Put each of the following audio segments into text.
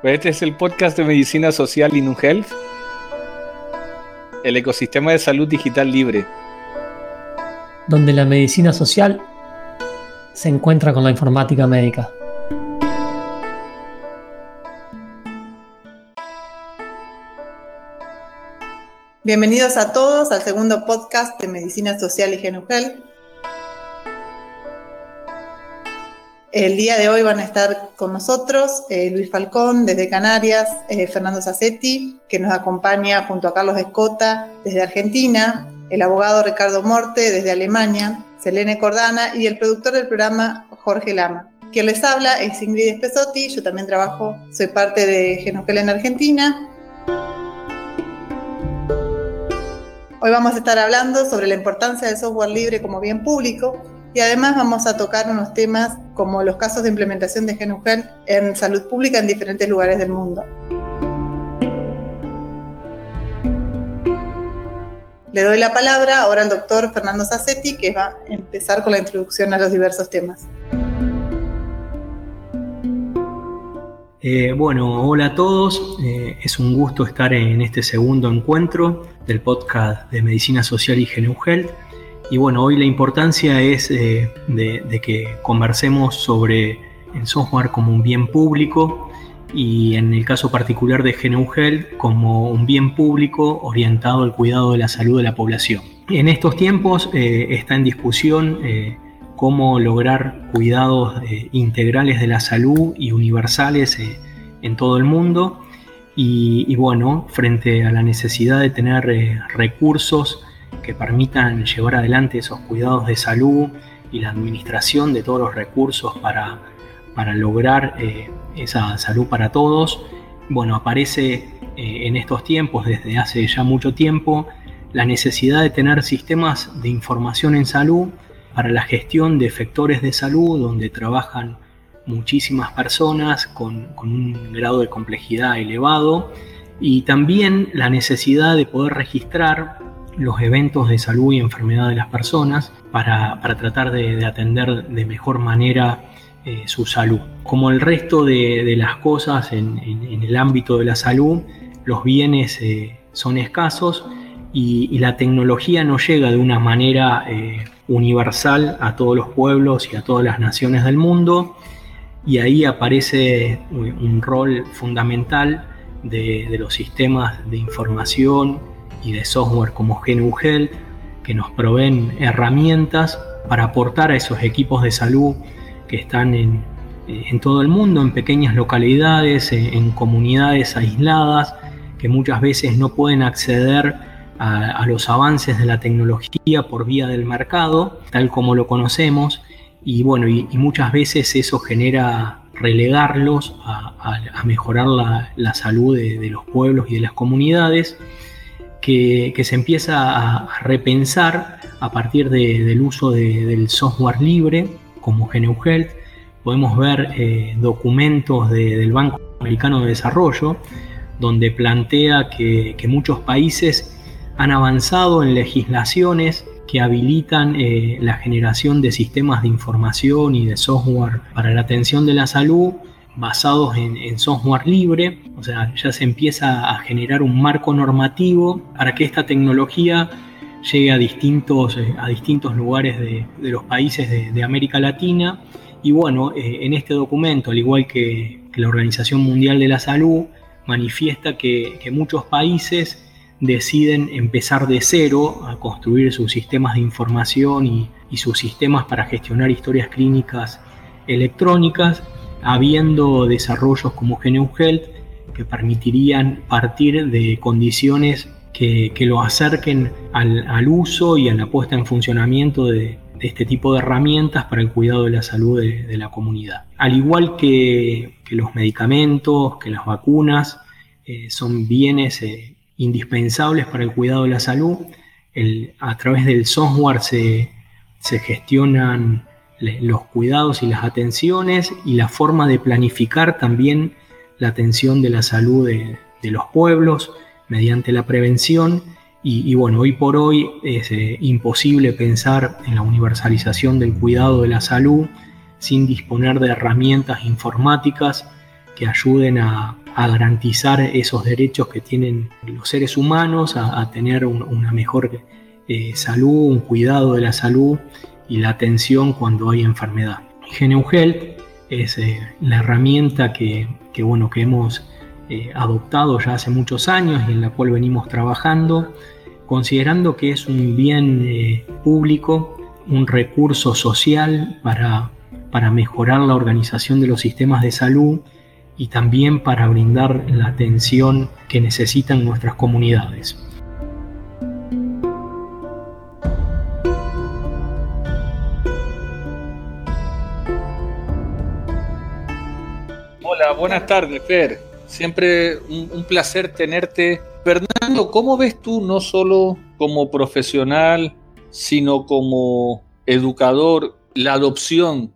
Pues este es el podcast de Medicina Social InUHealth, el ecosistema de salud digital libre, donde la medicina social se encuentra con la informática médica. Bienvenidos a todos al segundo podcast de Medicina Social y InUHealth. El día de hoy van a estar con nosotros Luis Falcón desde Canarias, Fernando Sassetti, que nos acompaña junto a Carlos Escota desde Argentina, el abogado Ricardo Morte desde Alemania, Selene Cordana y el productor del programa Jorge Lama. Quien les habla es Ingrid Espesotti, yo también soy parte de InUHealth en Argentina. Hoy vamos a estar hablando sobre la importancia del software libre como bien público y además vamos a tocar unos temas como los casos de implementación de InUHealth en salud pública en diferentes lugares del mundo. Le doy la palabra ahora al doctor Fernando Sassetti, que va a empezar con la introducción a los diversos temas. Hola a todos. Es un gusto estar en este segundo encuentro del podcast de Medicina Social y InUHealth. Y hoy la importancia es de que conversemos sobre el software como un bien público y en el caso particular de InUHealth como un bien público orientado al cuidado de la salud de la población. En estos tiempos está en discusión cómo lograr cuidados integrales de la salud y universales en todo el mundo y frente a la necesidad de tener recursos que permitan llevar adelante esos cuidados de salud y la administración de todos los recursos para lograr esa salud para todos. Aparece en estos tiempos, desde hace ya mucho tiempo, la necesidad de tener sistemas de información en salud para la gestión de efectores de salud, donde trabajan muchísimas personas con un grado de complejidad elevado, y también la necesidad de poder registrar los eventos de salud y enfermedad de las personas para tratar de atender de mejor manera su salud. Como el resto de las cosas en el ámbito de la salud, los bienes son escasos y la tecnología no llega de una manera universal a todos los pueblos y a todas las naciones del mundo, y ahí aparece un rol fundamental de los sistemas de información y de software como InUHealth, que nos proveen herramientas para aportar a esos equipos de salud que están en todo el mundo, en pequeñas localidades, en comunidades aisladas, que muchas veces no pueden acceder a los avances de la tecnología por vía del mercado, tal como lo conocemos, y muchas veces eso genera relegarlos a mejorar la salud de los pueblos y de las comunidades, que se empieza a repensar a partir del uso del software libre como InUHealth. Podemos ver documentos del Banco Americano de Desarrollo, donde plantea que muchos países han avanzado en legislaciones que habilitan la generación de sistemas de información y de software para la atención de la salud basados en software libre. O sea, ya se empieza a generar un marco normativo para que esta tecnología llegue a distintos lugares de los países de América Latina. Y en este documento, al igual que la Organización Mundial de la Salud, manifiesta que muchos países deciden empezar de cero a construir sus sistemas de información y sus sistemas para gestionar historias clínicas electrónicas, habiendo desarrollos como InUHealth que permitirían partir de condiciones que lo acerquen al uso y a la puesta en funcionamiento de este tipo de herramientas para el cuidado de la salud de la comunidad. Al igual que los medicamentos, que las vacunas, son bienes indispensables para el cuidado de la salud, a través del software se gestionan los cuidados y las atenciones y la forma de planificar también la atención de la salud de los pueblos mediante la prevención. Hoy por hoy es imposible pensar en la universalización del cuidado de la salud sin disponer de herramientas informáticas que ayuden a garantizar esos derechos que tienen los seres humanos, a tener una mejor salud, un cuidado de la salud y la atención cuando hay enfermedad. GeneUHealth es la herramienta que hemos adoptado ya hace muchos años y en la cual venimos trabajando, considerando que es un bien público, un recurso social para mejorar la organización de los sistemas de salud y también para brindar la atención que necesitan nuestras comunidades. Hola, buenas tardes, Fer. Siempre un placer tenerte. Fernando, ¿cómo ves tú, no solo como profesional, sino como educador, la adopción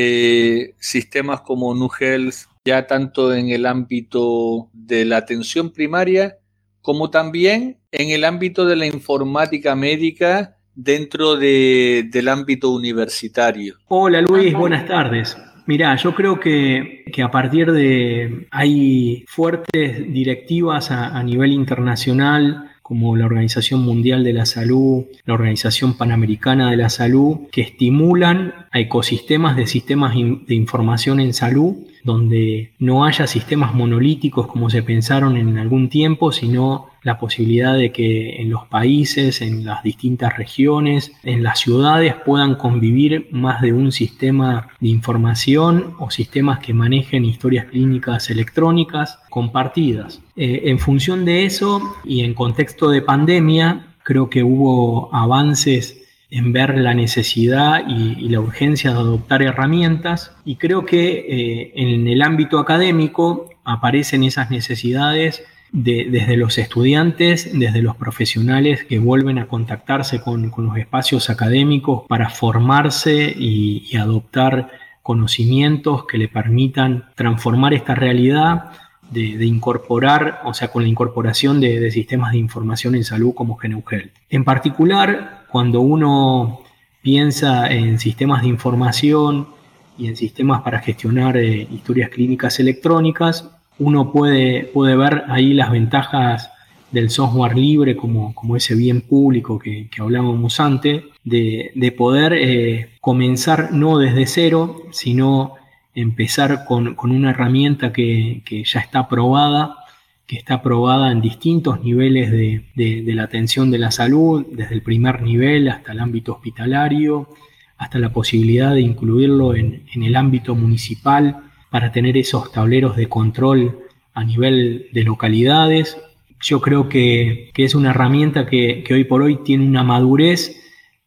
de sistemas como NuHealth, ya tanto en el ámbito de la atención primaria, como también en el ámbito de la informática médica dentro del ámbito universitario? Hola Luis, buenas tardes. Mirá, yo creo que a partir de... hay fuertes directivas a nivel internacional, como la Organización Mundial de la Salud, la Organización Panamericana de la Salud, que estimulan a ecosistemas de sistemas de información en salud, donde no haya sistemas monolíticos como se pensaron en algún tiempo, sino la posibilidad de que en los países, en las distintas regiones, en las ciudades puedan convivir más de un sistema de información o sistemas que manejen historias clínicas electrónicas compartidas. En función de eso y en contexto de pandemia, creo que hubo avances en ver la necesidad y la urgencia de adoptar herramientas, y creo que en el ámbito académico aparecen esas necesidades desde los estudiantes, desde los profesionales que vuelven a contactarse con los espacios académicos para formarse y adoptar conocimientos que le permitan transformar esta realidad, de incorporar, o sea, con la incorporación de sistemas de información en salud como GeneUHealth. En particular, cuando uno piensa en sistemas de información y en sistemas para gestionar historias clínicas electrónicas, uno puede ver ahí las ventajas del software libre como ese bien público que hablábamos antes, de poder comenzar no desde cero, sino empezar con una herramienta que ya está aprobada, que está aprobada en distintos niveles de la atención de la salud, desde el primer nivel hasta el ámbito hospitalario, hasta la posibilidad de incluirlo en el ámbito municipal para tener esos tableros de control a nivel de localidades. Yo creo que es una herramienta que hoy por hoy tiene una madurez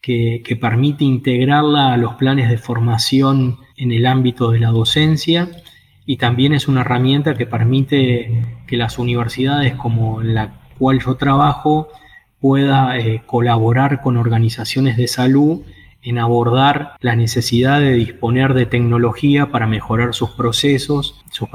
que permite integrarla a los planes de formación en el ámbito de la docencia, y también es una herramienta que permite que las universidades como en la cual yo trabajo pueda colaborar con organizaciones de salud en abordar la necesidad de disponer de tecnología para mejorar sus procesos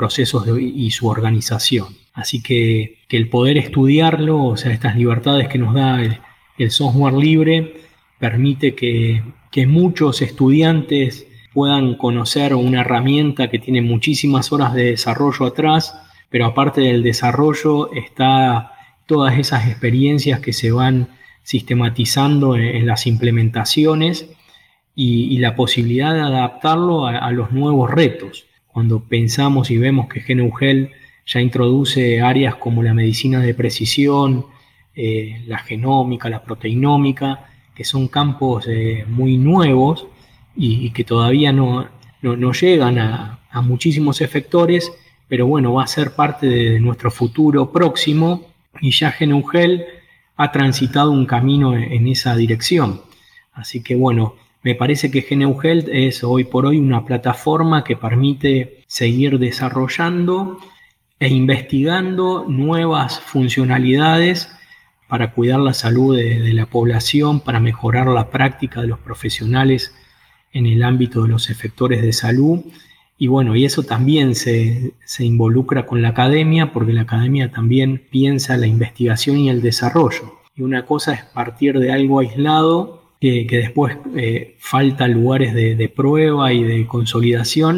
y su organización. Así que el poder estudiarlo, o sea, estas libertades que nos da el software libre, permite que muchos estudiantes puedan conocer una herramienta que tiene muchísimas horas de desarrollo atrás, pero aparte del desarrollo está todas esas experiencias que se van sistematizando en las implementaciones y la posibilidad de adaptarlo a los nuevos retos. Cuando pensamos y vemos que GeneUHealth ya introduce áreas como la medicina de precisión, la genómica, la proteinómica, que son campos muy nuevos y que todavía no llegan a muchísimos efectores, pero bueno, va a ser parte de nuestro futuro próximo, y ya GeneUHealth ha transitado un camino en esa dirección. Así que bueno, me parece que GeneUHealth es hoy por hoy una plataforma que permite seguir desarrollando e investigando nuevas funcionalidades para cuidar la salud de la población, para mejorar la práctica de los profesionales en el ámbito de los efectores de salud. Y bueno, y eso también se involucra con la academia, porque la academia también piensa la investigación y el desarrollo. Y una cosa es partir de algo aislado, que después falta lugares de prueba y de consolidación,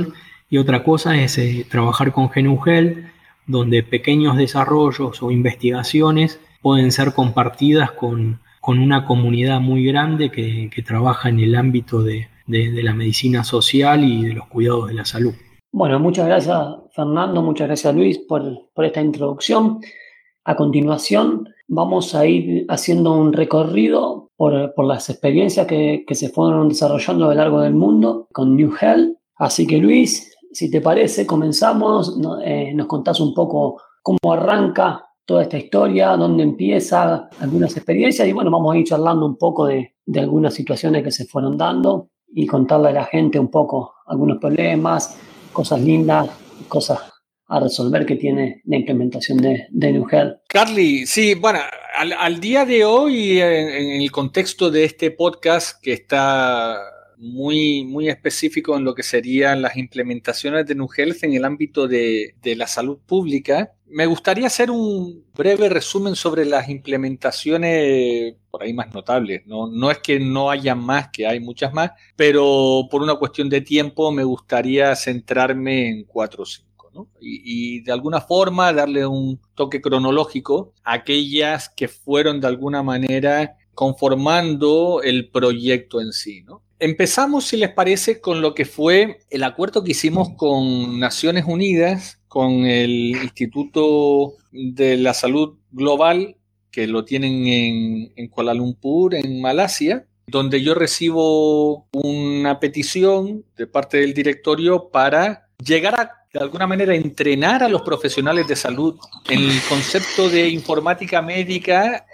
y otra cosa es trabajar con GNU-Health, donde pequeños desarrollos o investigaciones pueden ser compartidas con una comunidad muy grande que trabaja en el ámbito de la medicina social y de los cuidados de la salud. Bueno, muchas gracias Fernando, muchas gracias Luis por esta introducción. A continuación vamos a ir haciendo un recorrido por las experiencias que se fueron desarrollando a lo largo del mundo con New Health. Así que Luis, si te parece, comenzamos, nos contás un poco cómo arranca toda esta historia, dónde empieza, algunas experiencias y bueno, vamos a ir charlando un poco de algunas situaciones que se fueron dando y contarle a la gente un poco algunos problemas, cosas lindas, cosas a resolver que tiene la implementación de New Health. Carly, sí, bueno, al día de hoy, en el contexto de este podcast que está muy, muy específico en lo que serían las implementaciones de New Health en el ámbito de la salud pública, me gustaría hacer un breve resumen sobre las implementaciones por ahí más notables. No es que no haya más, que hay muchas más, pero por una cuestión de tiempo me gustaría centrarme en 4 o 5. ¿no? Y de alguna forma darle un toque cronológico a aquellas que fueron de alguna manera conformando el proyecto en sí, ¿no? Empezamos, si les parece, con lo que fue el acuerdo que hicimos con Naciones Unidas, con el Instituto de la Salud Global, que lo tienen en Kuala Lumpur, en Malasia, donde yo recibo una petición de parte del directorio para llegar a, de alguna manera, entrenar a los profesionales de salud en el concepto de informática médica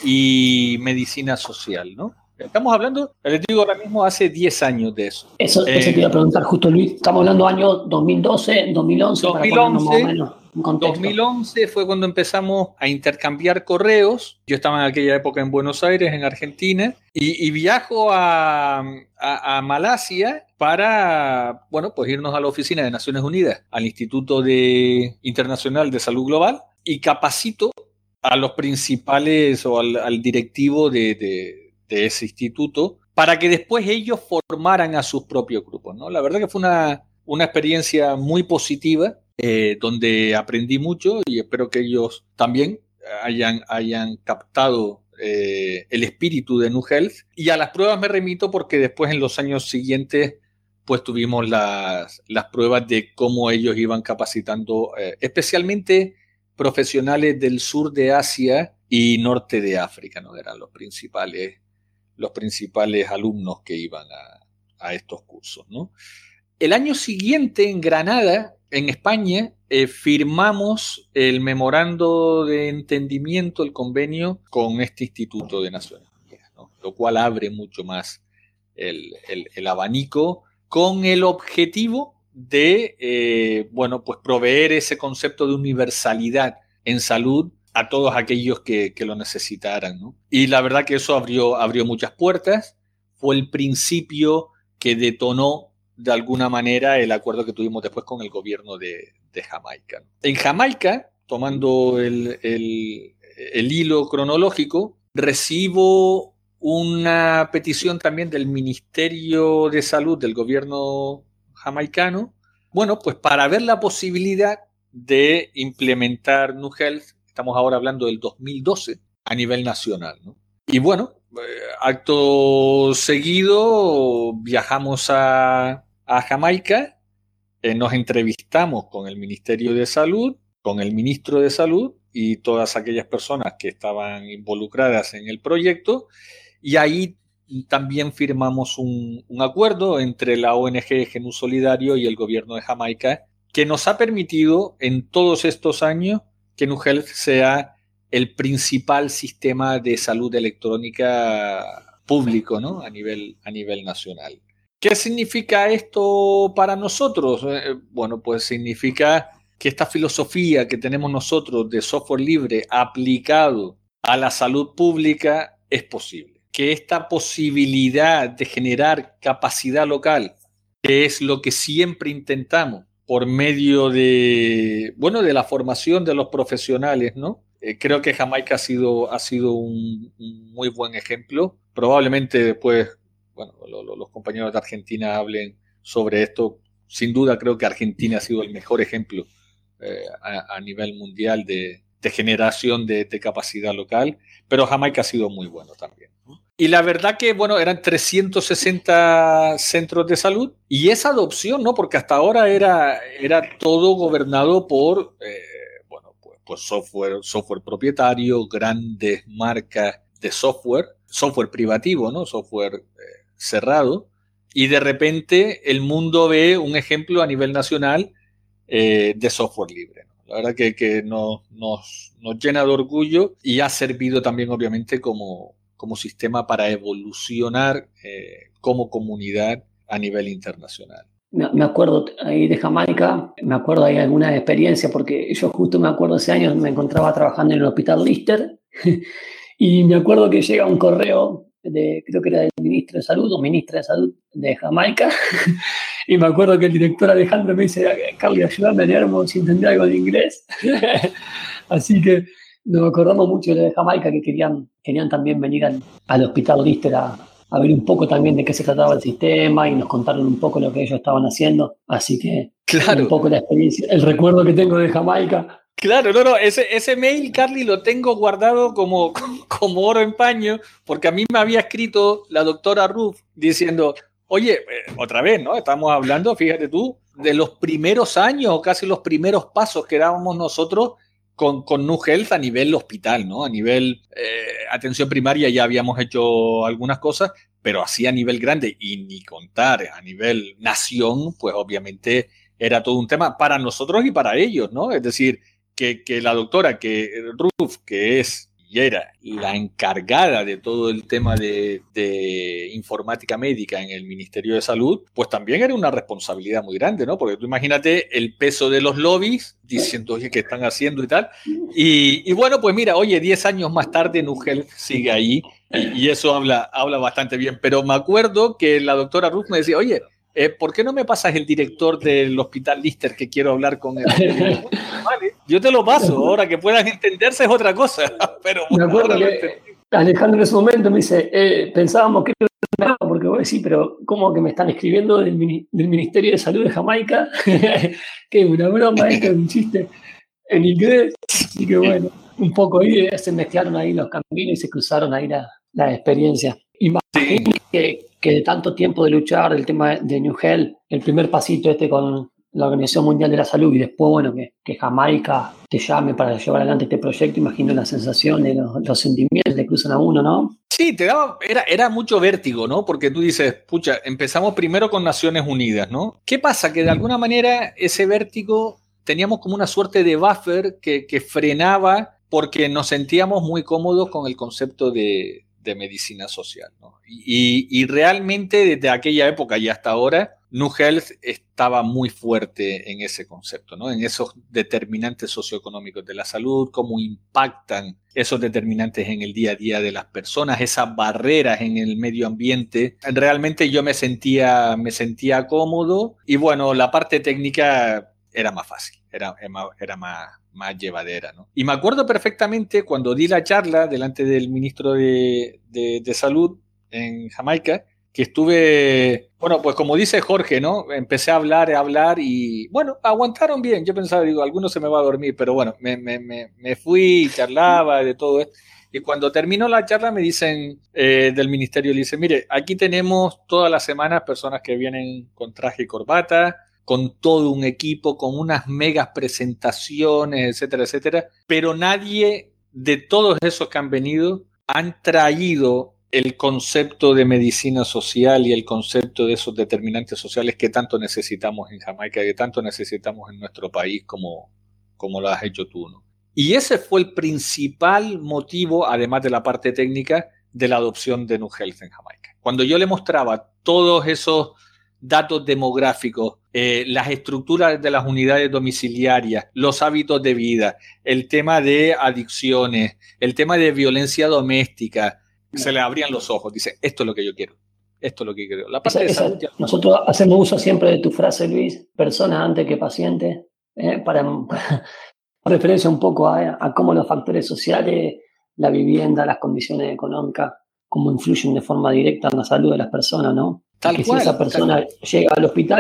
y medicina social, ¿no? Estamos hablando, les digo ahora mismo, hace 10 años de eso. Eso te iba a preguntar justo, Luis. Estamos hablando año 2012, 2011, para ponernos más o menos en contexto. 2011 fue cuando empezamos a intercambiar correos. Yo estaba en aquella época en Buenos Aires, en Argentina, y viajo a Malasia para, bueno, pues irnos a la oficina de Naciones Unidas, al Instituto Internacional de Salud Global, y capacito a los principales o al directivo de ese instituto, para que después ellos formaran a sus propios grupos, ¿no? La verdad que fue una experiencia muy positiva, donde aprendí mucho y espero que ellos también hayan captado el espíritu de New Health. Y a las pruebas me remito porque después en los años siguientes pues tuvimos las pruebas de cómo ellos iban capacitando, especialmente profesionales del sur de Asia y norte de África, ¿no? Eran los principales alumnos que iban a estos cursos, ¿no? El año siguiente, en Granada, en España, firmamos el memorando de entendimiento, el convenio con este Instituto de Naciones Unidas, ¿no? Lo cual abre mucho más el abanico con el objetivo de, bueno, pues proveer ese concepto de universalidad en salud a todos aquellos que lo necesitaran, ¿no? Y la verdad que eso abrió muchas puertas. Fue el principio que detonó de alguna manera el acuerdo que tuvimos después con el gobierno de Jamaica. En Jamaica, tomando el hilo cronológico, recibo una petición también del Ministerio de Salud del gobierno jamaicano, bueno, pues para ver la posibilidad de implementar New Health. Estamos ahora hablando del 2012 a nivel nacional, ¿no? Y bueno, acto seguido viajamos a Jamaica, nos entrevistamos con el Ministerio de Salud, con el Ministro de Salud y todas aquellas personas que estaban involucradas en el proyecto, y ahí también firmamos un acuerdo entre la ONG GNU Solidario y el gobierno de Jamaica, que nos ha permitido en todos estos años que New Health sea el principal sistema de salud electrónica público, ¿no? a nivel nacional. ¿Qué significa esto para nosotros? Bueno, pues significa que esta filosofía que tenemos nosotros de software libre aplicado a la salud pública es posible. Que esta posibilidad de generar capacidad local, que es lo que siempre intentamos, por medio de la formación de los profesionales, ¿no? Creo que Jamaica ha sido un muy buen ejemplo. Probablemente después, bueno, los compañeros de Argentina hablen sobre esto sin duda creo que Argentina ha sido el mejor ejemplo a nivel mundial de generación de capacidad local, pero Jamaica ha sido muy bueno también, ¿no? Y la verdad que, bueno, eran 360 centros de salud y esa adopción, ¿no? Porque hasta ahora era todo gobernado por, pues software propietario, grandes marcas de software privativo, ¿no? Software cerrado. Y de repente el mundo ve un ejemplo a nivel nacional de software libre, ¿no? La verdad que nos llena de orgullo y ha servido también, obviamente, como sistema para evolucionar como comunidad a nivel internacional. Me acuerdo ahí de Jamaica, me acuerdo ahí alguna experiencia, porque yo justo me acuerdo ese año me encontraba trabajando en el Hospital Lister y me acuerdo que llega un correo creo que era del ministro de Salud o ministra de Salud de Jamaica y me acuerdo que el director Alejandro me dice: Carly, ayúdame a leer si entendía algo de inglés. Así que nos acordamos mucho de Jamaica, que querían también venir al Hospital Lister a ver un poco también de qué se trataba el sistema y nos contaron un poco lo que ellos estaban haciendo. Así que claro, un poco la experiencia, el recuerdo que tengo de Jamaica. Claro, no, ese mail, Carly, lo tengo guardado como oro en paño, porque a mí me había escrito la doctora Ruth diciendo: oye, otra vez, ¿no? Estamos hablando, fíjate tú, de los primeros años o casi los primeros pasos que dábamos nosotros con New Health a nivel hospital, ¿no? A nivel atención primaria ya habíamos hecho algunas cosas, pero así a nivel grande y ni contar a nivel nación, pues obviamente era todo un tema para nosotros y para ellos, ¿no? Es decir, que la doctora, que Ruth, que es y era la encargada de todo el tema de informática médica en el Ministerio de Salud, pues también era una responsabilidad muy grande, ¿no? Porque tú imagínate el peso de los lobbies diciendo: oye, ¿qué están haciendo y tal? Y bueno, pues mira, oye, 10 años más tarde New Health sigue ahí y eso habla bastante bien. Pero me acuerdo que la doctora Ruth me decía: oye, ¿por qué no me pasas el director del Hospital Lister, que quiero hablar con él? Vale, yo te lo paso, ahora que puedan entenderse es otra cosa. Pero me acuerdo que Alejandro en ese momento me dice: pensábamos que era porque vos decís, pero ¿cómo que me están escribiendo del Ministerio de Salud de Jamaica? Que una broma, esto es un chiste en inglés. Así que bueno, un poco ahí se mezclaron ahí los caminos y se cruzaron ahí la experiencia. Imagino que de tanto tiempo de luchar el tema de New Health, el primer pasito con la Organización Mundial de la Salud y después, bueno, que Jamaica te llame para llevar adelante este proyecto, imagino la sensación de los sentimientos que cruzan a uno, ¿no? Sí, era mucho vértigo, ¿no? Porque tú dices: pucha, empezamos primero con Naciones Unidas, ¿no? ¿Qué pasa? Que de alguna manera ese vértigo teníamos como una suerte de buffer que frenaba, porque nos sentíamos muy cómodos con el concepto de medicina social, ¿no? Y realmente desde aquella época y hasta ahora, New Health estaba muy fuerte en ese concepto, ¿no? En esos determinantes socioeconómicos de la salud, cómo impactan esos determinantes en el día a día de las personas, esas barreras en el medio ambiente. Realmente yo me sentía cómodo y bueno, la parte técnica era más fácil, era más llevadera, ¿no? Y me acuerdo perfectamente cuando di la charla delante del ministro de Salud en Jamaica, que estuve, bueno, pues como dice Jorge, ¿no? Empecé a hablar y, bueno, aguantaron bien. Yo pensaba, digo, alguno se me va a dormir, pero bueno, me fui, charlaba de todo esto. Y cuando terminó la charla me dicen del ministerio, le dicen: mire, aquí tenemos todas las semanas personas que vienen con traje y corbata, con todo un equipo, con unas megas presentaciones, etcétera, etcétera, pero nadie de todos esos que han venido han traído el concepto de medicina social y el concepto de esos determinantes sociales que tanto necesitamos en Jamaica, que tanto necesitamos en nuestro país como lo has hecho tú, ¿no? Y ese fue el principal motivo, además de la parte técnica, de la adopción de New Health en Jamaica. Cuando yo le mostraba todos esos datos demográficos, las estructuras de las unidades domiciliarias, los hábitos de vida, el tema de adicciones, el tema de violencia doméstica, se le abrían los ojos. Dice: esto es lo que yo quiero, esto es lo que quiero. La parte de salud ya... Nosotros hacemos uso siempre de tu frase, Luis: persona antes que paciente, para referencia un poco a cómo los factores sociales, la vivienda, las condiciones económicas, cómo influyen de forma directa en la salud de las personas, ¿no? Tal cual, si esa persona llega al hospital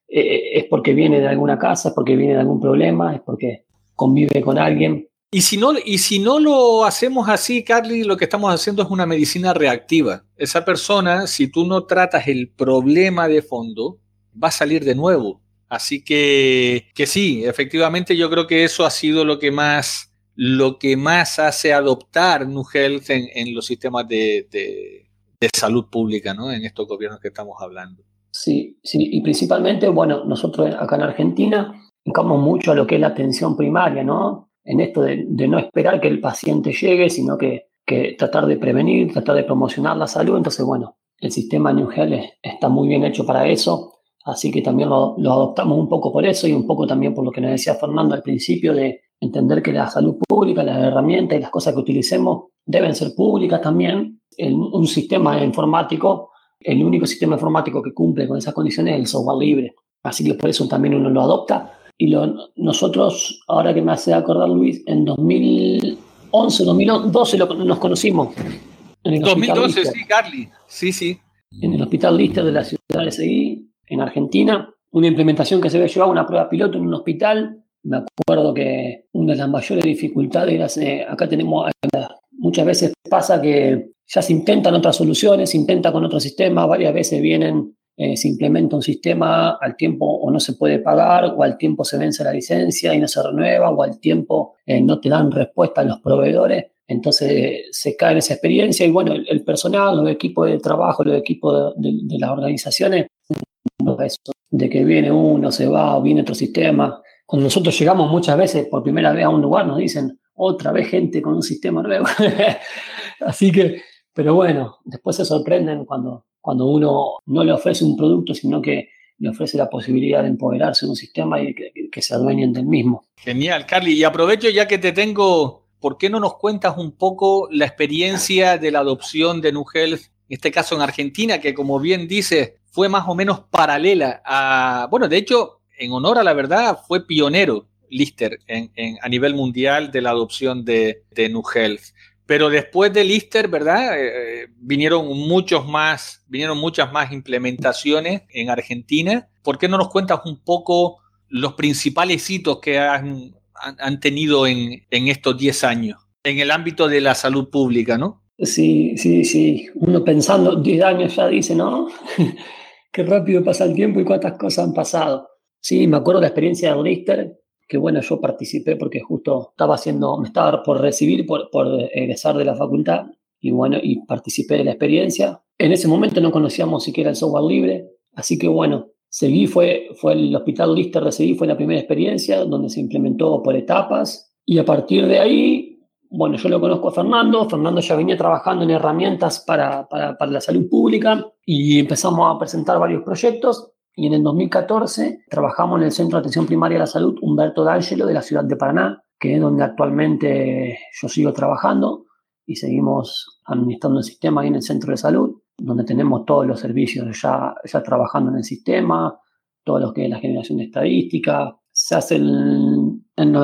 es porque viene de alguna casa, es porque viene de algún problema, es porque convive con alguien. Y si no lo hacemos así, Carly, lo que estamos haciendo es una medicina reactiva. Esa persona, si tú no tratas el problema de fondo, va a salir de nuevo. Así que sí, efectivamente yo creo que eso ha sido lo que más hace adoptar New Health en los sistemas de salud pública, ¿no? En estos gobiernos que estamos hablando. Sí, y principalmente, bueno, nosotros acá en Argentina enfocamos mucho a lo que es la atención primaria, ¿no? En esto de no esperar que el paciente llegue, sino que tratar de prevenir, tratar de promocionar la salud. Entonces, bueno, el sistema New Health está muy bien hecho para eso, así que también lo adoptamos un poco por eso y un poco también por lo que nos decía Fernando al principio, de entender que la salud pública, las herramientas y las cosas que utilicemos deben ser públicas también. Un sistema informático, el único sistema informático que cumple con esas condiciones es el software libre. Así que por eso también uno lo adopta. Y nosotros, ahora que me hace acordar Luis, en 2011, 2012 nos conocimos. En el 2012, sí, Carly. Sí. En el Hospital Lister de la ciudad de Seguí, en Argentina. Una implementación que se había llevado, una prueba piloto en un hospital. Me acuerdo que una de las mayores dificultades era, acá tenemos, muchas veces pasa que ya se intentan otras soluciones, se intenta con otro sistema, varias veces se implementa un sistema, al tiempo o no se puede pagar, o al tiempo se vence la licencia y no se renueva, o al tiempo no te dan respuesta a los proveedores. Entonces se cae en esa experiencia y bueno, el personal, los equipos de trabajo, los equipos de las organizaciones, de que viene uno, se va, o viene otro sistema. Cuando nosotros llegamos muchas veces por primera vez a un lugar, nos dicen, otra vez gente con un sistema nuevo. Así que, pero bueno, después se sorprenden cuando uno no le ofrece un producto, sino que le ofrece la posibilidad de empoderarse de un sistema y que se adueñen del mismo. Genial, Carly. Y aprovecho ya que te tengo, ¿por qué no nos cuentas un poco la experiencia de la adopción de New Health, en este caso en Argentina, que como bien dices, fue más o menos paralela a, bueno, de hecho, en honor a la verdad, fue pionero Lister a nivel mundial de la adopción de New Health. Pero después de Lister, ¿verdad? Vinieron muchas más implementaciones en Argentina. ¿Por qué no nos cuentas un poco los principales hitos que han tenido en estos 10 años en el ámbito de la salud pública, ¿no? Sí. Uno pensando, 10 años ya dice, ¿no? Qué rápido pasa el tiempo y cuántas cosas han pasado. Sí, me acuerdo de la experiencia de Lister, que bueno, yo participé porque justo me estaba por recibir, por egresar de la facultad, y bueno, y participé de la experiencia. En ese momento no conocíamos siquiera el software libre, así que bueno, fue el Hospital Lister de Seguí, fue la primera experiencia donde se implementó por etapas, y a partir de ahí, bueno, yo lo conozco a Fernando ya venía trabajando en herramientas para la salud pública, y empezamos a presentar varios proyectos. Y en el 2014 trabajamos en el Centro de Atención Primaria de la Salud Humberto D'Angelo de la ciudad de Paraná, que es donde actualmente yo sigo trabajando y seguimos administrando el sistema ahí en el centro de salud, donde tenemos todos los servicios ya trabajando en el sistema, todo lo que es la generación de estadística. Se hace el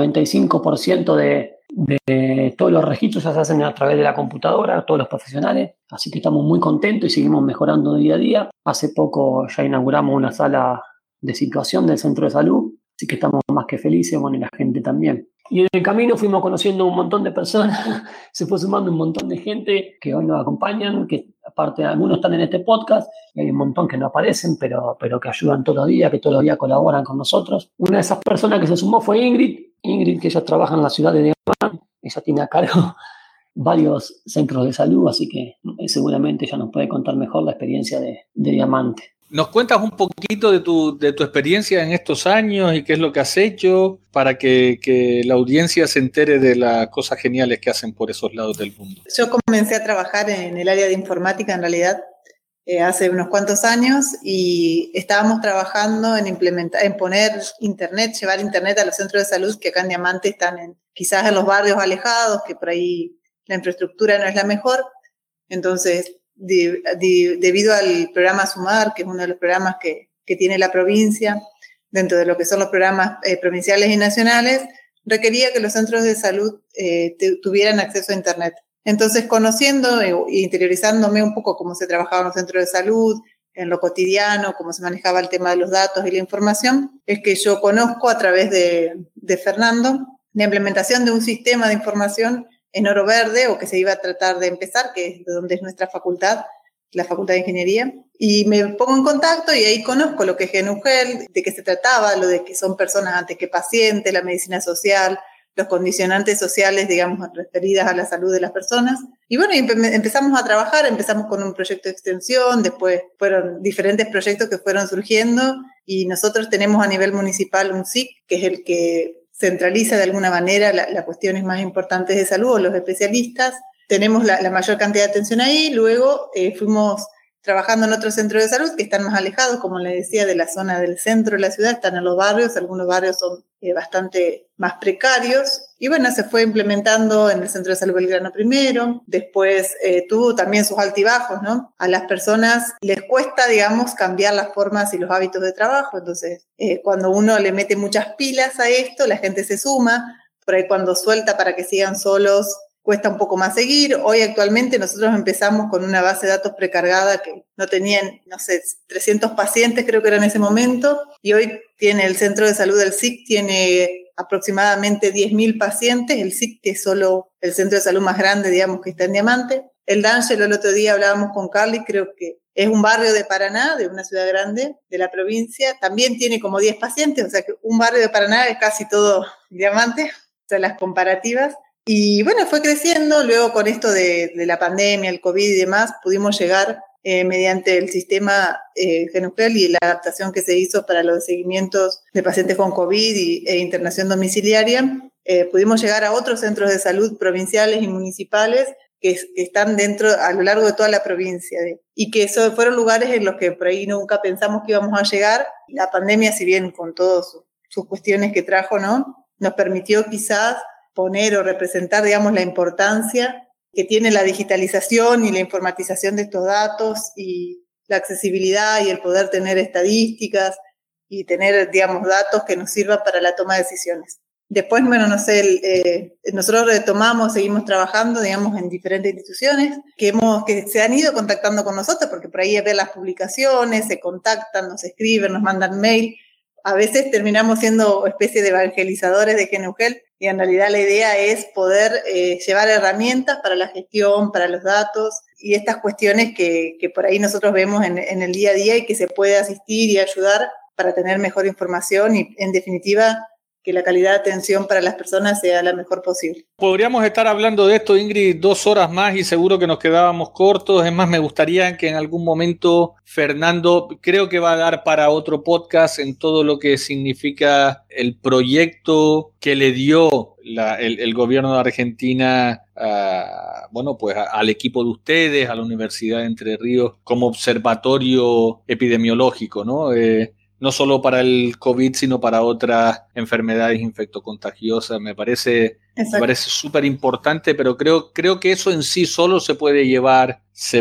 95% de todos los registros ya se hacen a través de la computadora, todos los profesionales, así que estamos muy contentos y seguimos mejorando día a día. Hace poco ya inauguramos una sala de situación del centro de salud, así que estamos más que felices, bueno, y la gente también. Y en el camino fuimos conociendo un montón de personas, se fue sumando un montón de gente que hoy nos acompañan, que aparte algunos están en este podcast, y hay un montón que no aparecen, pero que ayudan todos los días, que todos los días colaboran con nosotros. Una de esas personas que se sumó fue Ingrid, que ella trabaja en la ciudad de Diamante, ella tiene a cargo varios centros de salud, así que seguramente ella nos puede contar mejor la experiencia de Diamante. ¿Nos cuentas un poquito de tu experiencia en estos años y qué es lo que has hecho para que la audiencia se entere de las cosas geniales que hacen por esos lados del mundo? Yo comencé a trabajar en el área de informática en realidad hace unos cuantos años y estábamos trabajando en poner internet, llevar internet a los centros de salud que acá en Diamante están quizás en los barrios alejados, que por ahí la infraestructura no es la mejor. Entonces, debido al programa SUMAR, que es uno de los programas que tiene la provincia, dentro de lo que son los programas provinciales y nacionales, requería que los centros de salud tuvieran acceso a internet. Entonces, conociendo e interiorizándome un poco cómo se trabajaba en los centros de salud, en lo cotidiano, cómo se manejaba el tema de los datos y la información, es que yo conozco a través de Fernando la implementación de un sistema de información en Oro Verde, o que se iba a tratar de empezar, que es de donde es nuestra facultad, la Facultad de Ingeniería, y me pongo en contacto y ahí conozco lo que es GNUGEL, de qué se trataba, lo de que son personas antes que pacientes, la medicina social, los condicionantes sociales, digamos, referidas a la salud de las personas. Y bueno, empezamos a trabajar, empezamos con un proyecto de extensión, después fueron diferentes proyectos que fueron surgiendo, y nosotros tenemos a nivel municipal un SIC, que es el que centraliza de alguna manera las cuestiones más importantes de salud, o los especialistas. Tenemos la mayor cantidad de atención ahí. Luego fuimos trabajando en otros centros de salud que están más alejados, como les decía, de la zona del centro de la ciudad, están en los barrios, algunos barrios son bastante más precarios. Y bueno, se fue implementando en el Centro de Salud Belgrano primero, después tuvo también sus altibajos, ¿no? A las personas les cuesta, digamos, cambiar las formas y los hábitos de trabajo, entonces cuando uno le mete muchas pilas a esto, la gente se suma, por ahí cuando suelta para que sigan solos, cuesta un poco más seguir. Hoy actualmente nosotros empezamos con una base de datos precargada que no tenían, 300 pacientes creo que era en ese momento, y hoy tiene el centro de salud del SIC, tiene aproximadamente 10.000 pacientes, el SIC, que es solo el centro de salud más grande, digamos, que está en Diamante. El D'Angelo, el otro día hablábamos con Carly, creo que es un barrio de Paraná, de una ciudad grande de la provincia, también tiene como 10 pacientes, o sea que un barrio de Paraná es casi todo Diamante, o sea, las comparativas. Y bueno, fue creciendo. Luego con esto de la pandemia, el COVID y demás, pudimos llegar mediante el sistema GNUGEL y la adaptación que se hizo para los seguimientos de pacientes con COVID e internación domiciliaria, pudimos llegar a otros centros de salud provinciales y municipales que están a lo largo de toda la provincia, y que fueron lugares en los que por ahí nunca pensamos que íbamos a llegar. La pandemia, si bien con todas sus cuestiones que trajo, ¿no?, nos permitió quizás poner o representar, digamos, la importancia que tiene la digitalización y la informatización de estos datos, y la accesibilidad y el poder tener estadísticas y tener, digamos, datos que nos sirvan para la toma de decisiones. Después, bueno, nosotros retomamos, seguimos trabajando, digamos, en diferentes instituciones que se han ido contactando con nosotros, porque por ahí ven las publicaciones, se contactan, nos escriben, nos mandan mail. A veces terminamos siendo especie de evangelizadores de GNUGEL, y en realidad la idea es poder llevar herramientas para la gestión, para los datos, y estas cuestiones que por ahí nosotros vemos en el día a día, y que se puede asistir y ayudar para tener mejor información y, en definitiva, que la calidad de atención para las personas sea la mejor posible. Podríamos estar hablando de esto, Ingrid, 2 horas más, y seguro que nos quedábamos cortos. Es más, me gustaría que en algún momento Fernando, creo que va a dar para otro podcast en todo lo que significa el proyecto que le dio el gobierno de Argentina al equipo de ustedes, a la Universidad de Entre Ríos, como observatorio epidemiológico, ¿no? No solo para el COVID, sino para otras enfermedades infectocontagiosas. Me parece súper importante, pero creo que eso en sí solo se puede llevar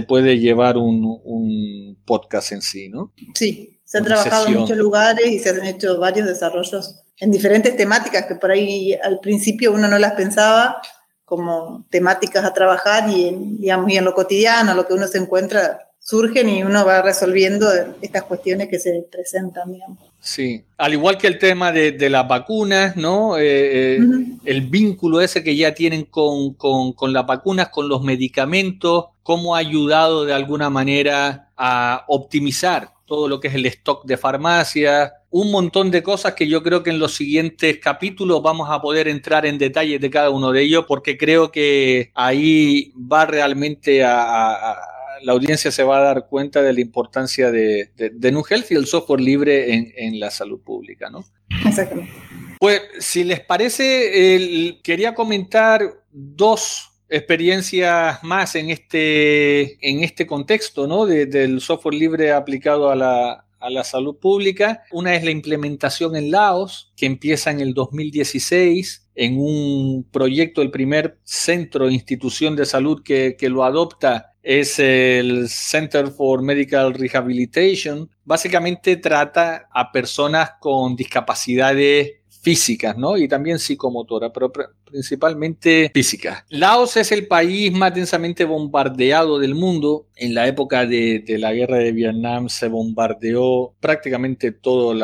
un podcast en sí, ¿no? Sí, se han trabajado en muchos lugares y se han hecho varios desarrollos en diferentes temáticas que por ahí al principio uno no las pensaba como temáticas a trabajar, y en lo cotidiano, lo que uno se encuentra, surgen y uno va resolviendo estas cuestiones que se presentan, digamos. Sí, al igual que el tema de las vacunas, ¿no? El vínculo ese que ya tienen con las vacunas, con los medicamentos, cómo ha ayudado de alguna manera a optimizar todo lo que es el stock de farmacias, un montón de cosas que yo creo que en los siguientes capítulos vamos a poder entrar en detalles de cada uno de ellos, porque creo que ahí va realmente la audiencia se va a dar cuenta de la importancia de NUHealth y el software libre en la salud pública, ¿no? Exactamente. Pues, si les parece, quería comentar 2 experiencias más en este contexto, ¿no? Del software libre aplicado a la salud pública. Una es la implementación en Laos, que empieza en el 2016, en un proyecto, el primer centro, institución de salud que lo adopta es el Center for Medical Rehabilitation. Básicamente trata a personas con discapacidades físicas, ¿no? Y también psicomotoras, pero principalmente físicas. Laos es el país más densamente bombardeado del mundo. En la época de la guerra de Vietnam se bombardeó prácticamente todo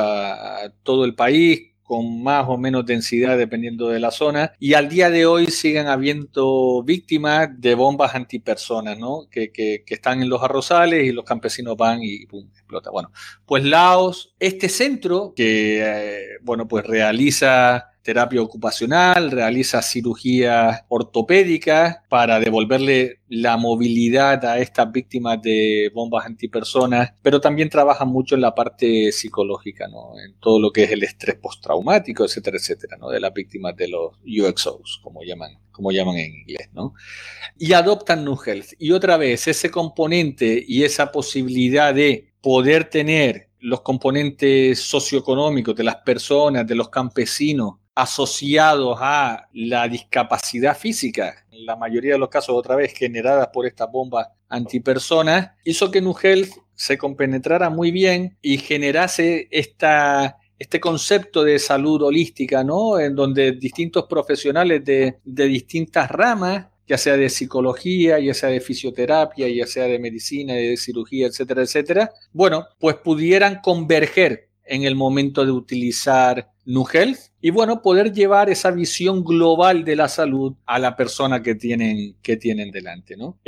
el país, con más o menos densidad dependiendo de la zona, y al día de hoy siguen habiendo víctimas de bombas antipersonas, ¿no? Que están en los arrozales y los campesinos van y ¡pum!, explota. Bueno, pues Laos, este centro que, pues realiza terapia ocupacional, realiza cirugías ortopédicas para devolverle la movilidad a estas víctimas de bombas antipersonas, pero también trabaja mucho en la parte psicológica, ¿no? En todo lo que es el estrés postraumático, etcétera, etcétera, ¿no? De las víctimas de los UXOs, como llaman en inglés, ¿no? Y adoptan Nu Health. Y otra vez, ese componente y esa posibilidad de poder tener los componentes socioeconómicos de las personas, de los campesinos, asociados a la discapacidad física, en la mayoría de los casos otra vez generadas por estas bombas antipersonas, hizo que Nu Health se compenetrara muy bien y generase este concepto de salud holística, ¿no? En donde distintos profesionales de distintas ramas, ya sea de psicología, ya sea de fisioterapia, ya sea de medicina, de cirugía, etcétera, etcétera, pues pudieran converger en el momento de utilizar Nu Health y poder llevar esa visión global de la salud a la persona que tienen delante, ¿no?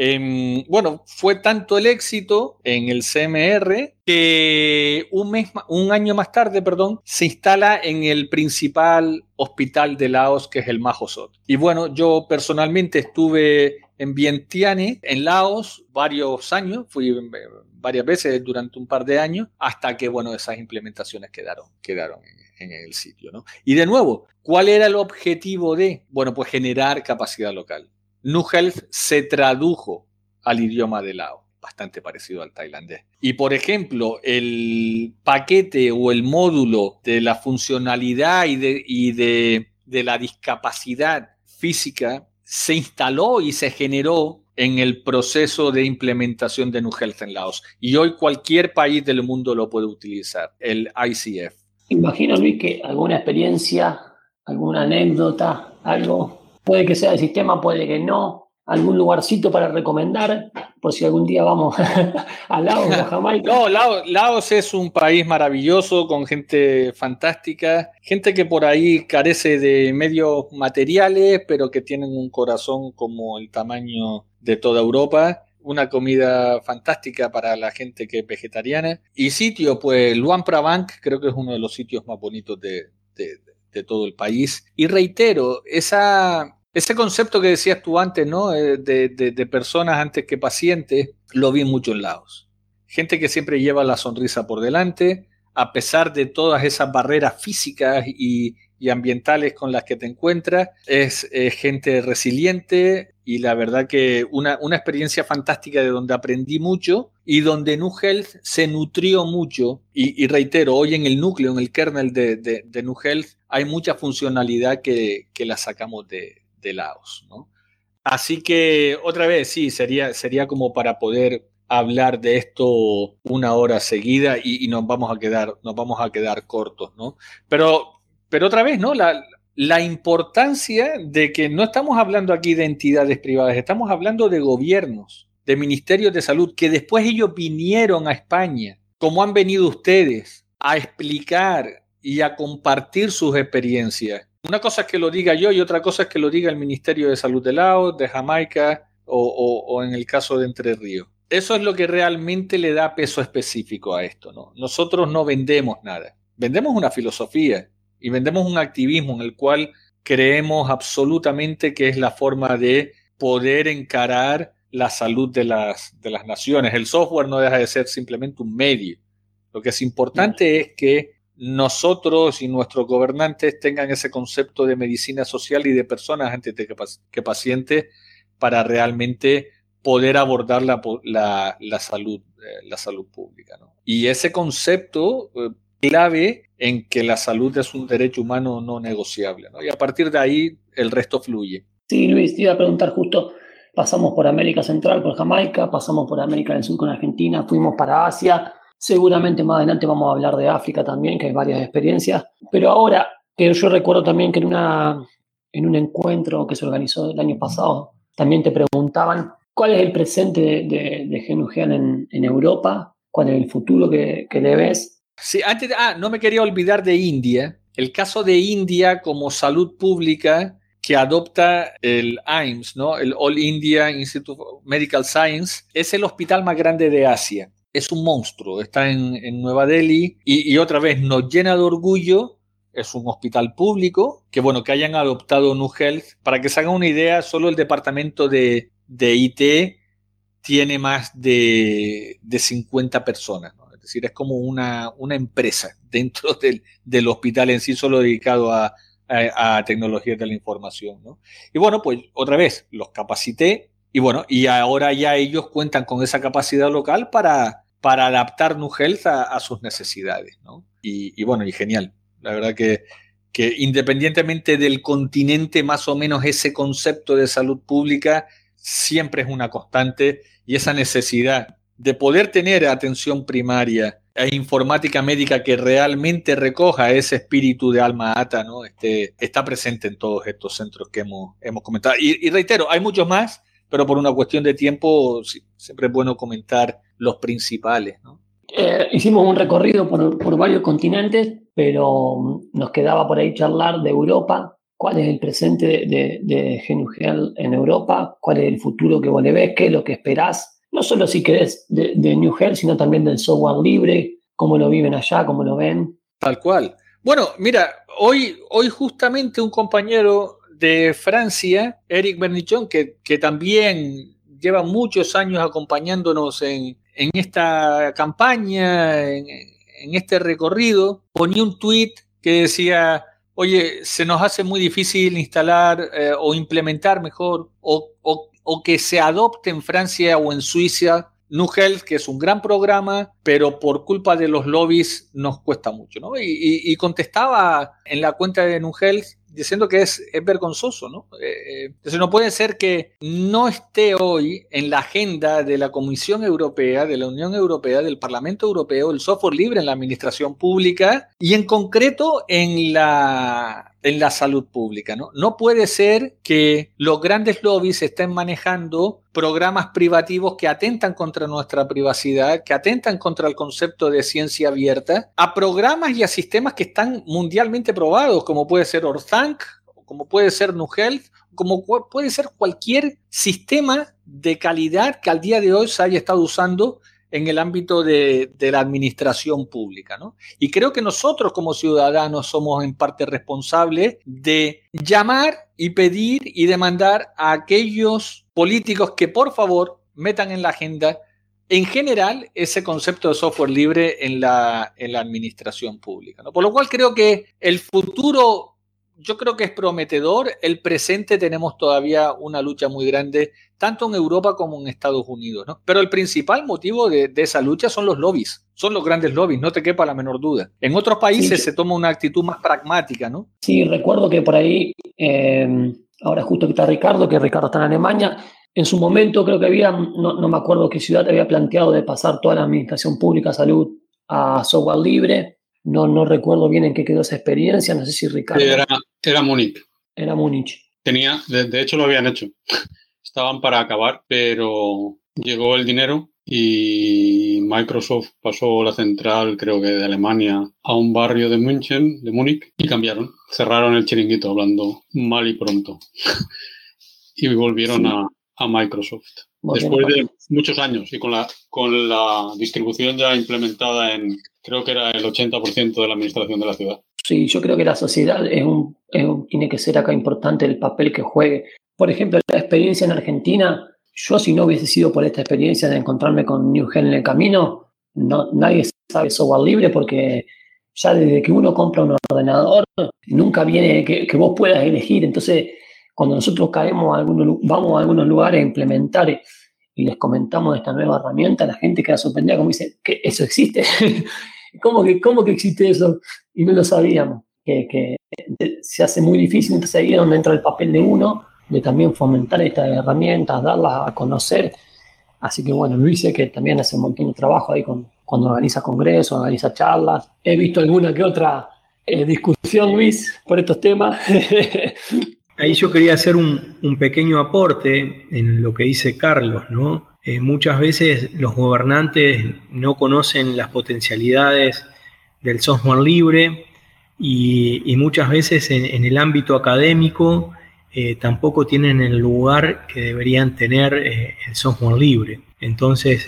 Fue tanto el éxito en el CMR que un año más tarde, se instala en el principal hospital de Laos, que es el Mahosot. Y yo personalmente estuve en Vientiane, en Laos, varios años, fui varias veces durante un par de años, hasta que, esas implementaciones quedaron en el sitio, ¿no? Y de nuevo, ¿cuál era el objetivo de? Pues generar capacidad local. Nu Health se tradujo al idioma de Laos, bastante parecido al tailandés. Y, por ejemplo, el paquete o el módulo de la funcionalidad y de la discapacidad física se instaló y se generó en el proceso de implementación de Nu Health en Laos. Y hoy cualquier país del mundo lo puede utilizar, el ICF. Imagino, Luis, que alguna experiencia, alguna anécdota, algo, puede que sea del sistema, puede que no, algún lugarcito para recomendar, por si algún día vamos a Laos o a Jamaica. No, Laos es un país maravilloso, con gente fantástica, gente que por ahí carece de medios materiales, pero que tienen un corazón como el tamaño de toda Europa. Una comida fantástica para la gente que es vegetariana. Y sitio, pues Luang Prabang creo que es uno de los sitios más bonitos de todo el país. Y reitero, ese concepto que decías tú antes, ¿no? De personas antes que pacientes, lo vi mucho en Laos. Gente que siempre lleva la sonrisa por delante, a pesar de todas esas barreras físicas y ambientales con las que te encuentras, es gente resiliente y la verdad que una experiencia fantástica de donde aprendí mucho y donde Nu Health se nutrió mucho y reitero, hoy en el núcleo, en el kernel de Nu Health hay mucha funcionalidad que la sacamos de Laos, ¿no? Así que otra vez sí, sería como para poder hablar de esto una hora seguida y nos vamos a quedar cortos, ¿no? Pero otra vez, ¿no? La importancia de que no estamos hablando aquí de entidades privadas, estamos hablando de gobiernos, de ministerios de salud, que después ellos vinieron a España, como han venido ustedes, a explicar y a compartir sus experiencias. Una cosa es que lo diga yo y otra cosa es que lo diga el Ministerio de Salud de Laos, de Jamaica o en el caso de Entre Ríos. Eso es lo que realmente le da peso específico a esto, ¿no? Nosotros no vendemos nada, vendemos una filosofía. Y vendemos un activismo en el cual creemos absolutamente que es la forma de poder encarar la salud de las naciones. El software no deja de ser simplemente un medio. Lo que es importante es que nosotros y nuestros gobernantes tengan ese concepto de medicina social y de personas antes de que pacientes para realmente poder abordar la salud pública, ¿no? Y ese concepto clave en que la salud es un derecho humano no negociable, ¿no? Y a partir de ahí el resto fluye. Sí, Luis, te iba a preguntar justo, pasamos por América Central, por Jamaica, pasamos por América del Sur con Argentina, fuimos para Asia, seguramente más adelante vamos a hablar de África también, que hay varias experiencias, pero ahora Que yo recuerdo también que en un encuentro que se organizó el año pasado, también te preguntaban cuál es el presente de GNU-GEL en Europa, cuál es el futuro que le ves. Sí, no me quería olvidar de India. El caso de India como salud pública que adopta el AIIMS, ¿no? El All India Institute of Medical Science, es el hospital más grande de Asia. Es un monstruo, está en Nueva Delhi y otra vez nos llena de orgullo. Es un hospital público que hayan adoptado NU-Health. Para que se hagan una idea, solo el departamento de IT tiene más de 50 personas, ¿no? Es decir, es como una empresa dentro del hospital en sí, solo dedicado a tecnologías de la información, ¿no? Y pues otra vez los capacité y ahora ya ellos cuentan con esa capacidad local para adaptar NU-Health a sus necesidades, ¿no? Y genial. La verdad que independientemente del continente, más o menos ese concepto de salud pública siempre es una constante, y esa necesidad de poder tener atención primaria e informática médica que realmente recoja ese espíritu de alma ata, ¿no? Está presente en todos estos centros que hemos comentado. Y reitero, hay muchos más, pero por una cuestión de tiempo siempre es bueno comentar los principales, ¿no? Hicimos un recorrido por varios continentes, pero nos quedaba por ahí charlar de Europa. ¿Cuál es el presente de GNU-GEL en Europa? ¿Cuál es el futuro que vos le ves? ¿Qué es lo que esperás? No solo si querés de GNU-GEL, sino también del software libre. ¿Cómo lo viven allá? ¿Cómo lo ven? Tal cual. Bueno, mira, hoy justamente un compañero de Francia, Eric Bernichon, que también lleva muchos años acompañándonos en esta campaña, en este recorrido, ponía un tweet que decía: oye, se nos hace muy difícil instalar o implementar mejor o que se adopte en Francia o en Suiza NU-Health, que es un gran programa, pero por culpa de los lobbies nos cuesta mucho, ¿no? Y contestaba en la cuenta de NU-Health diciendo que es vergonzoso, ¿no? Entonces no puede ser que no esté hoy en la agenda de la Comisión Europea, de la Unión Europea, del Parlamento Europeo, el software libre en la administración pública y en concreto en la salud pública, ¿no? No puede ser que los grandes lobbies estén manejando programas privativos que atentan contra nuestra privacidad, que atentan contra el concepto de ciencia abierta, a programas y a sistemas que están mundialmente probados, como puede ser Orthanc, como puede ser NU-Health, como puede ser cualquier sistema de calidad que al día de hoy se haya estado usando en el ámbito de la administración pública, ¿no? Y creo que nosotros como ciudadanos somos en parte responsables de llamar y pedir y demandar a aquellos políticos que por favor metan en la agenda en general ese concepto de software libre en la administración pública, ¿no? Por lo cual creo que el futuro, yo creo que es prometedor. El presente tenemos todavía una lucha muy grande, tanto en Europa como en Estados Unidos, ¿no? Pero el principal motivo de esa lucha son los lobbies, son los grandes lobbies, no te quepa la menor duda. En otros países se toma una actitud más pragmática, ¿no? Sí, recuerdo que por ahí, ahora justo que está Ricardo, está en Alemania, en su momento creo que había, no me acuerdo qué ciudad había planteado de pasar toda la administración pública de salud a software libre. No recuerdo bien en qué quedó esa experiencia, no sé si Ricardo... Era Múnich. Era Múnich. De hecho lo habían hecho. Estaban para acabar, pero llegó el dinero y Microsoft pasó la central, creo que de Alemania, a un barrio de Múnich, y cambiaron. Cerraron el chiringuito, hablando mal y pronto. Y volvieron a Microsoft. Después de muchos años y con la distribución ya implementada en, creo que era el 80% de la administración de la ciudad. Sí, yo creo que la sociedad tiene que ser acá importante el papel que juegue. Por ejemplo, la experiencia en Argentina, yo si no hubiese sido por esta experiencia de encontrarme con NU-Health en el camino, nadie sabe software libre, porque ya desde que uno compra un ordenador, nunca viene que vos puedas elegir. Entonces, cuando nosotros vamos a algunos lugares a implementar y les comentamos esta nueva herramienta, la gente queda sorprendida, como dice, ¿qué, eso existe? ¿Cómo que existe eso? Y no lo sabíamos, que se hace muy difícil. Entonces ahí es donde entra el papel de uno, de también fomentar estas herramientas, darlas a conocer. Así que bueno, Luis sé que también hace un montón de trabajo ahí cuando organiza congresos, organiza charlas. He visto alguna que otra discusión introducción, Luis, por estos temas. Ahí yo quería hacer un pequeño aporte en lo que dice Carlos, ¿no? Muchas veces los gobernantes no conocen las potencialidades del software libre y muchas veces en el ámbito académico tampoco tienen el lugar que deberían tener el software libre. Entonces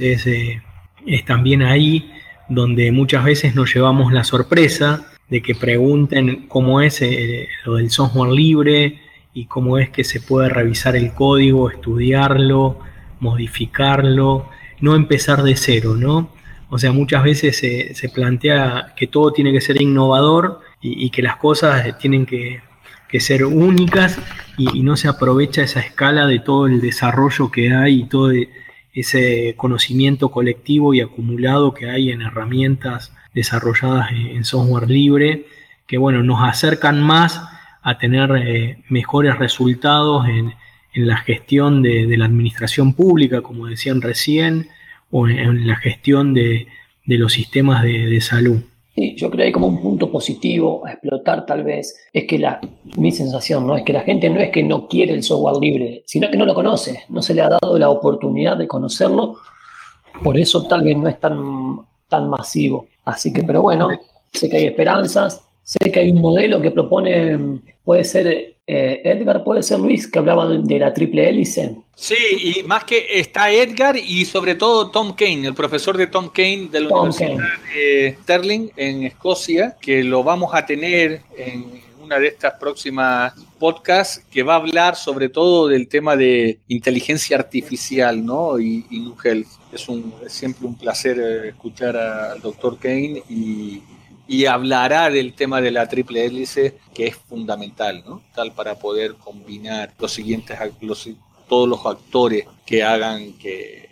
es también ahí donde muchas veces nos llevamos la sorpresa de que pregunten cómo es lo del software libre y cómo es que se puede revisar el código, estudiarlo, modificarlo, no empezar de cero, ¿no? O sea, muchas veces se plantea que todo tiene que ser innovador y que las cosas tienen que ser únicas y no se aprovecha esa escala de todo el desarrollo que hay y todo ese conocimiento colectivo y acumulado que hay en herramientas desarrolladas en software libre, que bueno, nos acercan más a tener mejores resultados en la gestión de la administración pública, como decían recién, o en la gestión de los sistemas de salud. Sí, yo creo que hay como un punto positivo a explotar tal vez, es que mi sensación, ¿no? Es que la gente no es que no quiere el software libre, sino que no lo conoce, no se le ha dado la oportunidad de conocerlo, por eso tal vez no es tan masivo. Así que, pero bueno, sé que hay esperanzas, sé que hay un modelo que propone, puede ser Edgar, puede ser Luis, que hablaba de la triple hélice. Sí, y más que está Edgar y sobre todo Tom Kane, el profesor de Tom Kane de la Universidad de Stirling en Escocia, que lo vamos a tener en una de estas próximas podcasts, que va a hablar sobre todo del tema de inteligencia artificial, ¿no? Y New Health. Es siempre un placer escuchar al doctor Kane y hablará del tema de la triple hélice, que es fundamental, ¿no? Tal para poder combinar todos los actores que hagan que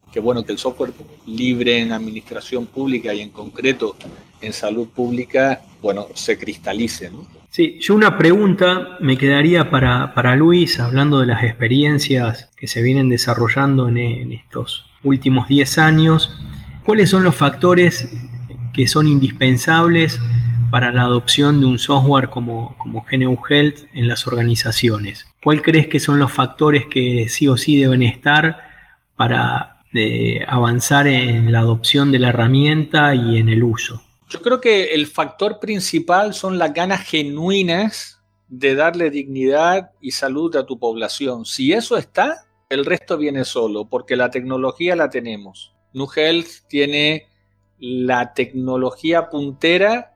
el software libre en administración pública y en concreto en salud pública, se cristalice, ¿no? Sí, yo una pregunta me quedaría para Luis, hablando de las experiencias que se vienen desarrollando en estos últimos 10 años. ¿Cuáles son los factores que son indispensables para la adopción de un software como GNU Health en las organizaciones? ¿Cuál crees que son los factores que sí o sí deben estar para avanzar en la adopción de la herramienta y en el uso? Yo creo que el factor principal son las ganas genuinas de darle dignidad y salud a tu población. Si eso está, el resto viene solo, porque la tecnología la tenemos. GNU Health tiene la tecnología puntera,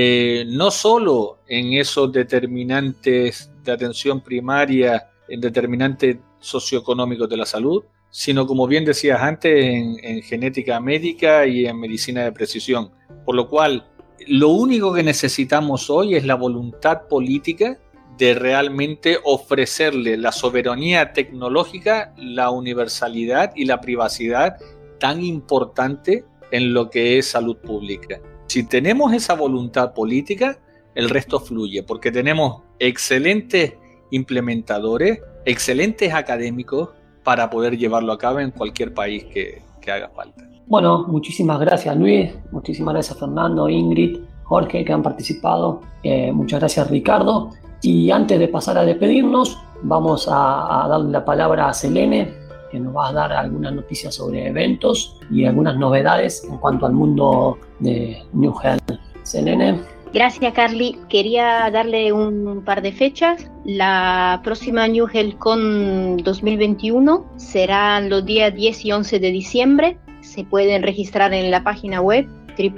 no solo en esos determinantes de atención primaria, en determinantes socioeconómicos de la salud, sino, como bien decías antes, en genética médica y en medicina de precisión. Por lo cual, lo único que necesitamos hoy es la voluntad política de realmente ofrecerle la soberanía tecnológica, la universalidad y la privacidad tan importante en lo que es salud pública. Si tenemos esa voluntad política, el resto fluye, porque tenemos excelentes implementadores, excelentes académicos para poder llevarlo a cabo en cualquier país que haga falta. Bueno, muchísimas gracias Luis, muchísimas gracias Fernando, Ingrid, Jorge, que han participado. Muchas gracias Ricardo. Y antes de pasar a despedirnos, vamos a darle la palabra a Selene, que nos va a dar algunas noticias sobre eventos y algunas novedades en cuanto al mundo de New Health. Selene. Gracias, Carly. Quería darle un par de fechas. La próxima New Health Con 2021 serán los días 10 y 11 de diciembre. Se pueden registrar en la página web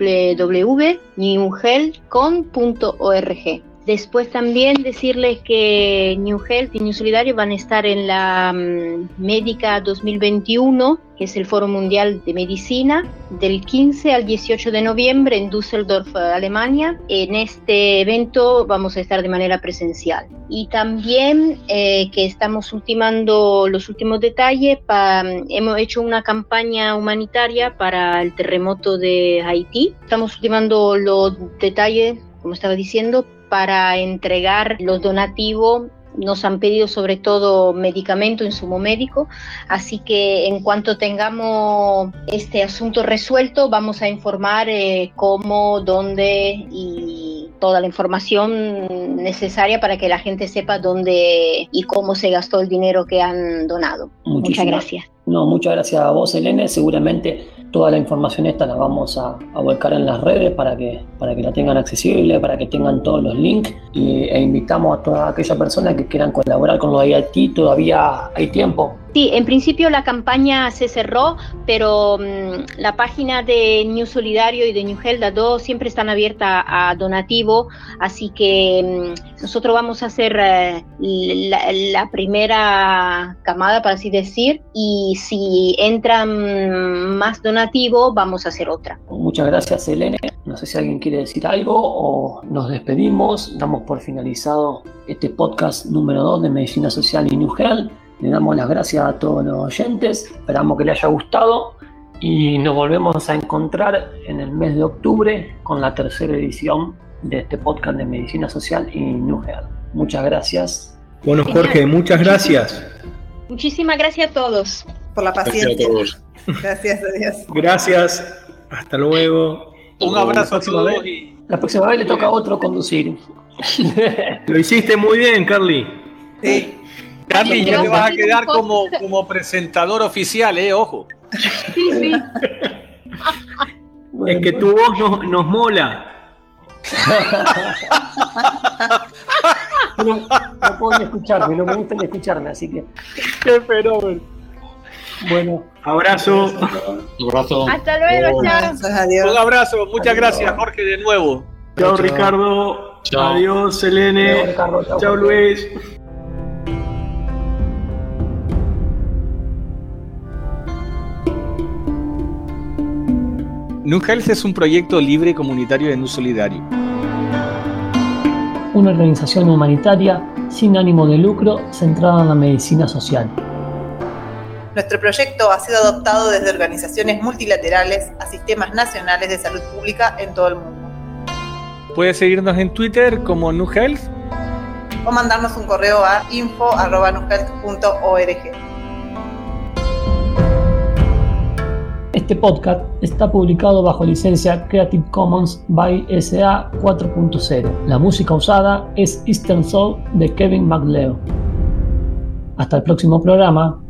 www.newhealthcon.org. Después también decirles que New Health y New Solidario van a estar en la Médica 2021, que es el Foro Mundial de Medicina, del 15 al 18 de noviembre en Düsseldorf, Alemania. En este evento vamos a estar de manera presencial. Y también que estamos ultimando los últimos detalles. Hemos hecho una campaña humanitaria para el terremoto de Haití. Estamos ultimando los detalles, como estaba diciendo, para entregar los donativos. Nos han pedido sobre todo medicamento, insumo médico, así que en cuanto tengamos este asunto resuelto vamos a informar cómo, dónde y toda la información necesaria para que la gente sepa dónde y cómo se gastó el dinero que han donado. Muchas gracias. Muchas gracias a vos, Helene. Seguramente toda la información esta la vamos a volcar en las redes para que la tengan accesible, para que tengan todos los links e invitamos a todas aquellas personas que quieran colaborar con los IIT. Todavía hay tiempo. Sí, en principio la campaña se cerró, pero la página de New Solidario y de New Health, las dos siempre están abiertas a donativo, así que nosotros vamos a hacer la primera camada, para así decir, y si entran más donativos, vamos a hacer otra. Muchas gracias, Helene. No sé si alguien quiere decir algo o nos despedimos. Damos por finalizado este podcast número 2 de Medicina Social y New Health. Le damos las gracias a todos los oyentes, esperamos que les haya gustado y nos volvemos a encontrar en el mes de octubre con la tercera edición de este podcast de Medicina Social y New Health. Muchas gracias. Bueno, Jorge, muchas gracias. Muchísimas gracias a todos. Por la paciencia. Gracias a todos. Gracias a Dios. Gracias, hasta luego. Un abrazo a todos. La próxima vez le toca a otro conducir. Lo hiciste muy bien, Carly. Sí. Carly, ya te vas a quedar como presentador oficial, ojo. Sí. Es que tu voz nos mola. No puedo ni escucharme, no me gusta ni escucharme, así que... ¡Qué fenómeno! Bueno. Abrazo. Un abrazo. Hasta luego, chao. Adiós. Un abrazo, muchas gracias, Jorge, de nuevo. Chao, Ricardo. Chao. Adiós, Helene. Chao, Ricardo. Chao, Luis. New Health es un proyecto libre comunitario de New Solidario. Una organización humanitaria sin ánimo de lucro centrada en la medicina social. Nuestro proyecto ha sido adoptado desde organizaciones multilaterales a sistemas nacionales de salud pública en todo el mundo. Puedes seguirnos en Twitter como New Health O mandarnos un correo a info@nuhealth.org. Este podcast está publicado bajo licencia Creative Commons by SA 4.0. La música usada es Eastern Soul de Kevin MacLeod. Hasta el próximo programa.